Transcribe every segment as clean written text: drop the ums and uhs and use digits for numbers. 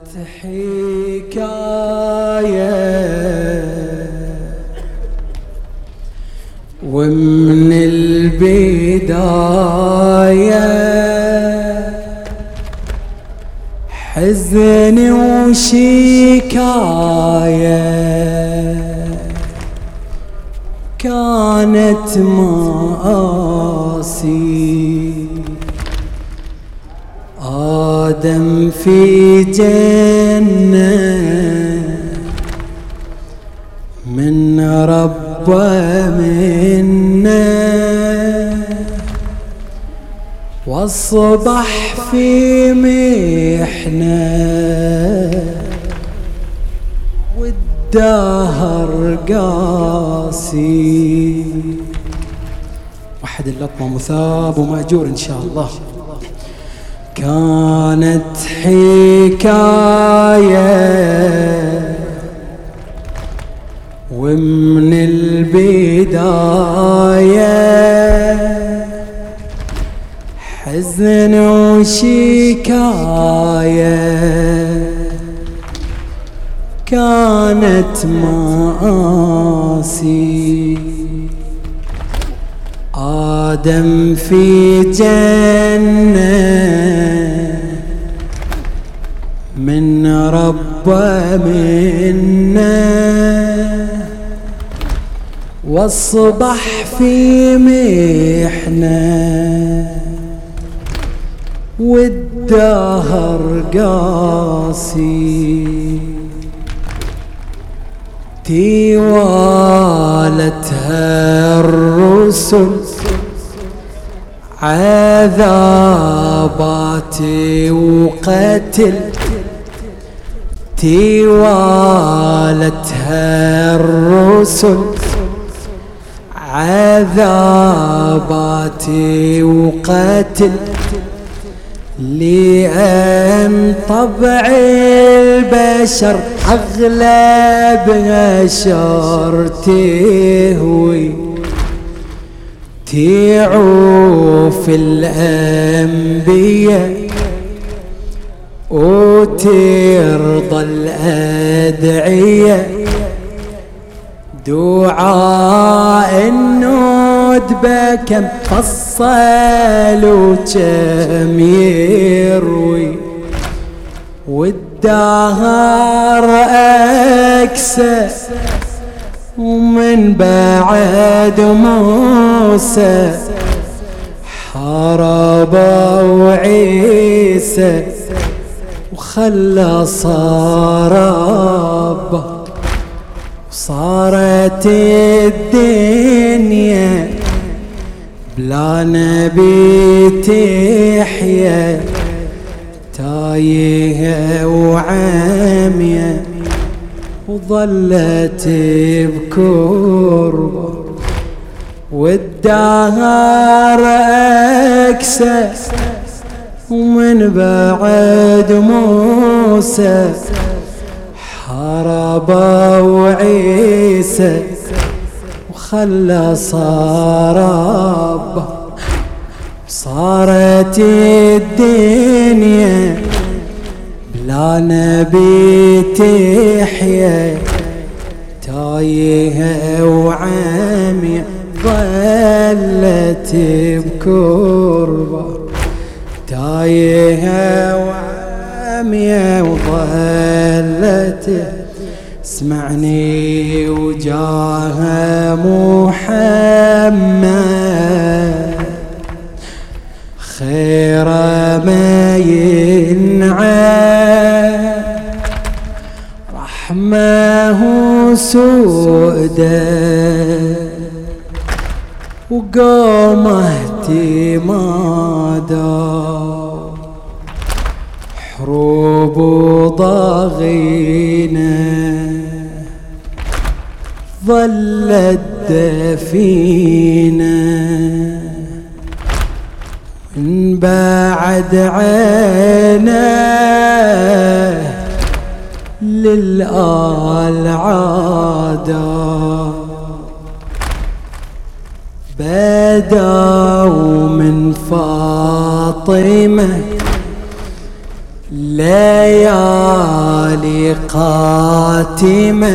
حكاية ومن البداية حزن وشكاية كانت مآسي آدم في جنة من ربه منا واصبح في محنة والدهر قاسي. وحد اللطمة مثاب ومأجور إن شاء الله. كانت حكاية ومن البداية حزن وشكاية كانت مآسي آدم في جنة من ربه منا واصبح في محنة والدهر قاسي. تيوالتها الرسل عذابات وقتل تيوالتها الرسل عذابات وقتل لأن طبع البشر أغلبها شر تهوي تعوف الأنبياء وترضى الأدعية دعاء الندبة كم فصل وكم يروي والدهر أكسى ومن بعد موسى حارب وعيسى وخلص ربه صارت الدنيا بلا نبي تحيا تايهة وعامية وظلت بكربة والدهر أكسى ومن بعد موسى حارب وعيسى وخلص ربه صارت الدنيا بلا نبي تحيا تايهة وعامية ظلت بكربة تايهة وعامية وظلت. اسمعني وجاه محمد خير ما ينعى رحمه سؤدى وقومه اهتمادا حروب ضاغينه ظلت دفينه من بعد عينه للآل عادا بداوا من فاطمة ليالي قاتمة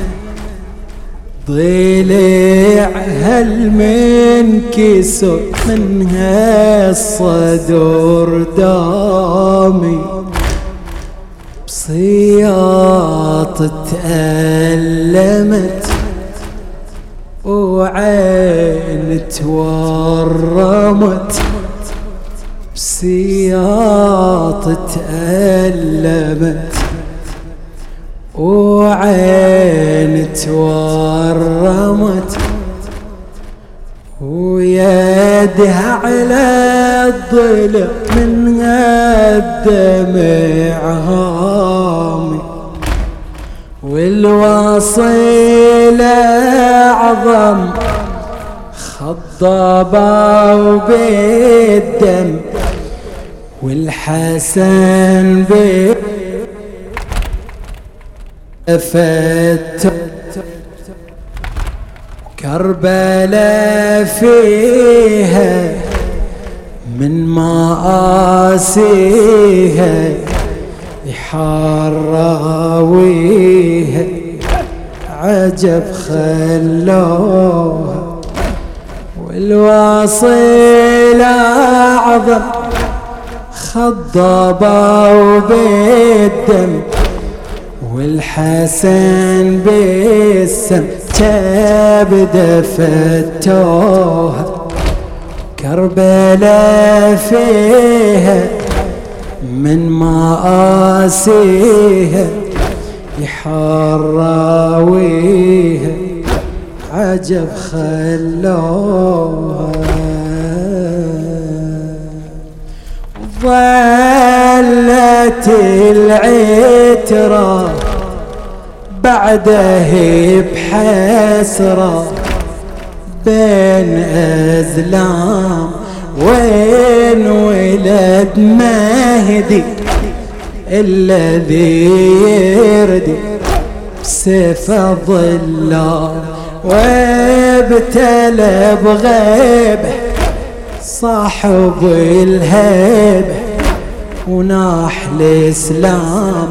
ضلع هل من كسر منها الصدور دامي بصياط تألمت وعين تورمت بسياط تألمت وعين تورمت ويدها على الضلع من الدمع هامي والوصيلة عظم خضبا وبالدم والحسن بفت كربلاء فيها من مآسيها يحراويها عجب خلوها والواصلة عظم خضبا وبالدم والحسن بالسم كبد فتوها كربلاء فيها من مآسيها يحراويها عجب خلوها ظلت العترة بعده بحسرة بين أزلام وين ولد مهدي الذي يردي بسيف الظلام وابتلى بغيبه صاحب الهيبه وناح الإسلام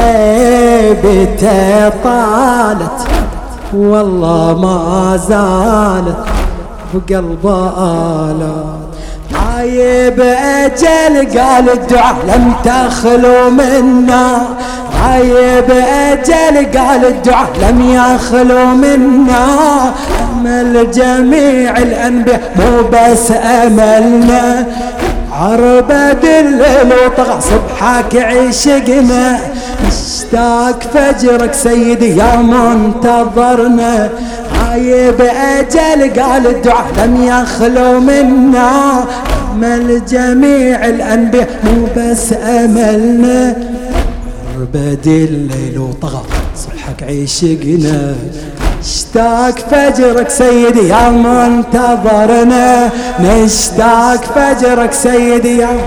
غيبته طالت والله ما زالت بقلبه آلات غايب أجل قال الدعاء لم تخلو منا غايب أجل قال الدعاء لم يخلو منا أمل جميع الأنبياء مو بس أملنا عربد الليل وطغى صبحك عشقنا اشتاق فجرك سيدي يا منتظرنا غايب أجل قال الدعاء لم يخلو منا أمل جميع الأنبياء مو بس أملنا عربد الليل وطغى صبحك عشقنا اشتاق فجرك سيدي يا منتظرنا نشتاق فجرك سيدي يا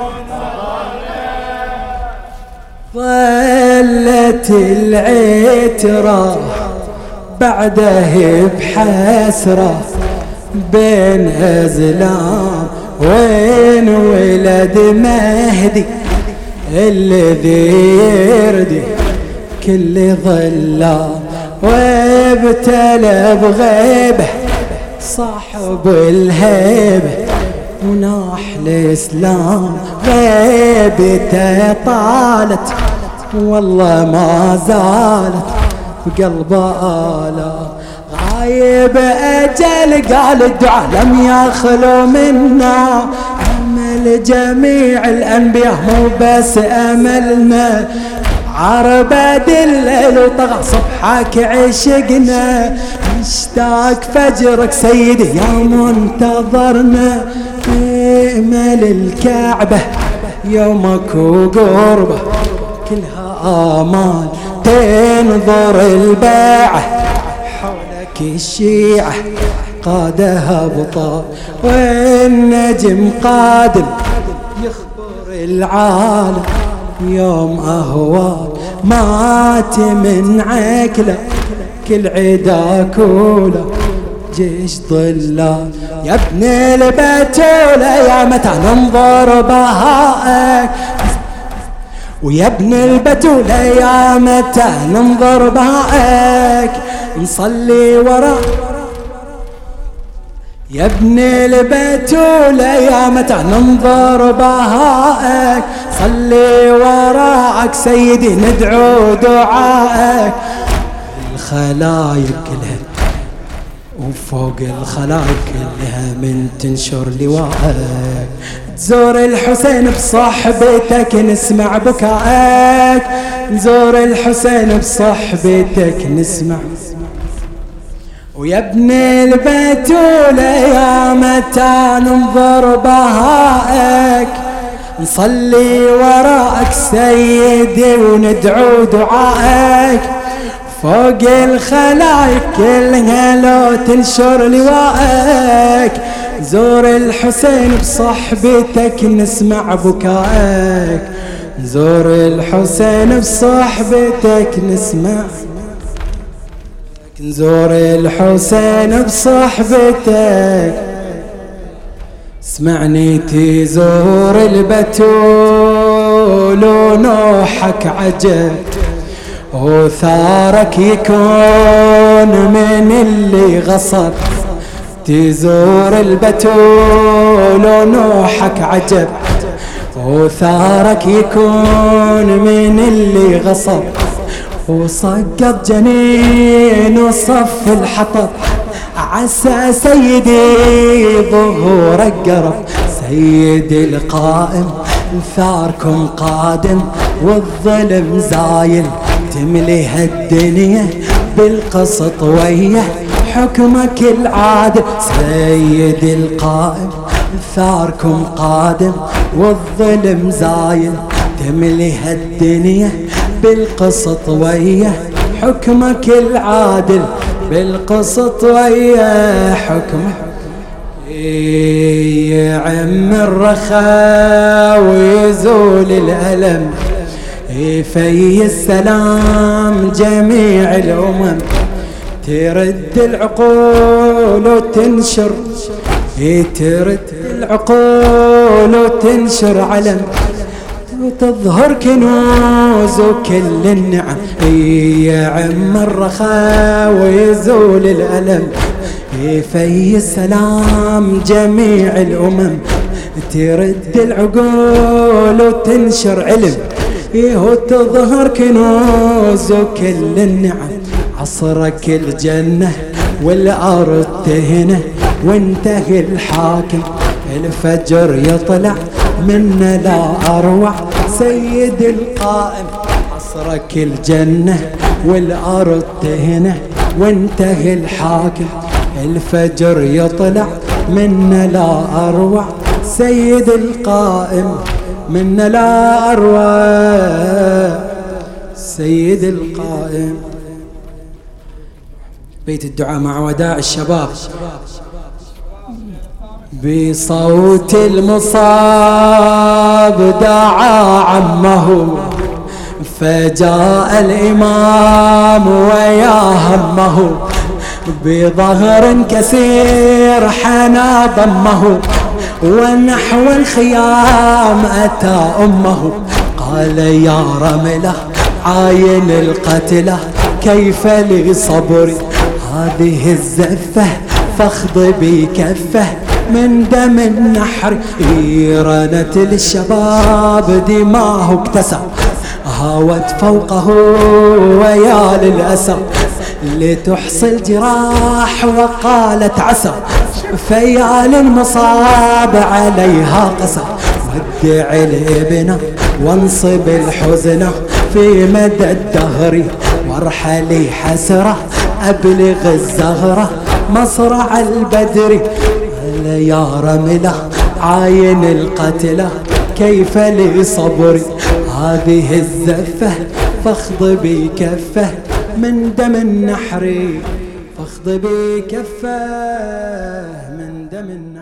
ظلت العترة بعده بحسرة بين أزلام وين ولد مهدي الذي يردي كل ظلام وابتلى بغيبه صاحب الهيبه وناح الإسلام غيبته طالت والله ما زالت بقلبه آلام غايب أجل قال الدعاء لم يخلو منا أمل جميع الأنبياء مو بس أملنا عربد الليل وطغى صبحك عشقنا نشتاق فجرك سيدي يا منتظرنا امل الكعبة يومك وقربه كلها آمال تنظر الباعة حولك الشيعة قادها بطال والنجم قادم يخبر العالم يوم أهوال مات من عكله كل عدا كوله جيش ضلال يا ابن البتولة يا متى ننظر بهائك ويا ابن البتول يا متى ننظر بهائك نصلي وراء. يا ابن البتول يا متى ننظر بهائك صلي وراءك سيدي ندعو دعائك. الخلايق كلها وفوق الخلايق كلها من تنشر لواءك تزور الحسين بصحبتك نسمع بكائك. نزور الحسين بصحبتك نسمع. ويا ابن البتول يا متى ننظر بهائك نصلي وراءك سيدي وندعو دعائك. فوق الخلايق كلها لو تنشر لواءك زور الحسين بصحبتك نسمع بكائك. زور الحسين بصحبتك نسمع. نزور الحسين بصحبتك اسمعني تزور البتول ونوحك عجب وثارك يكون من اللي غصب. تزور البتول ونوحك عجب وثارك يكون من اللي غصب. وصقت جنين وصف الحطب عسى سيدي ظهورك قرب. سيدي القائم ثاركم قادم والظلم زايل تملي هالدنيا بالقسط ويا حكمك العادل. سيدي القائم ثاركم قادم والظلم زايل تملي هالدنيا بالقسط ويا حكمك العادل. بالقسط ويا حكمك يعم الرخاء ويزول الألم في السلام جميع الأمم. ترد العقول وتنشر ترد العقول وتنشر علم وتظهر كنوز وكل النعم. يعم الرخاء ويزول الألم في السلام جميع الأمم. ترد العقول وتنشر علم وتظهر كنوز وكل النعم. عصرك الجنة والأرض تهنه وانتهي الحاكم. الفجر يطلع منا لا أروع سيد القائم. عصرك الجنة والأرض تهنه وانتهي الحاكم. الفجر يطلع منا لا أروع سيد القائم. منا لا أروع سيد القائم. بيت الدعاء مع وداع الشباب. بصوت المصاب دعا عمه فجاء الإمام ويا همه. بظهر كسير حنى ضمه ونحو الخيام أتى أمه. قال يا رملة عاين القتلة كيف لي صبري هذه الزفة فاخضبي كفه من دم النحر. رنت للشباب دماه اكتسى هاوت فوقه ويا للأسى. لتحصي الجراح وقالت عسى فيا للمصاب عليها قسى. ودع الابنة وانصب الحزن في مدى الدهر وارحلي حسرة أبلغ الزهرة مصرع البدر. قال يا رملة عاين القتلة كيف لي صبري هذه الزفة فاخضبي كفه من دم النحر. فاخضبي كفه من دم النحر.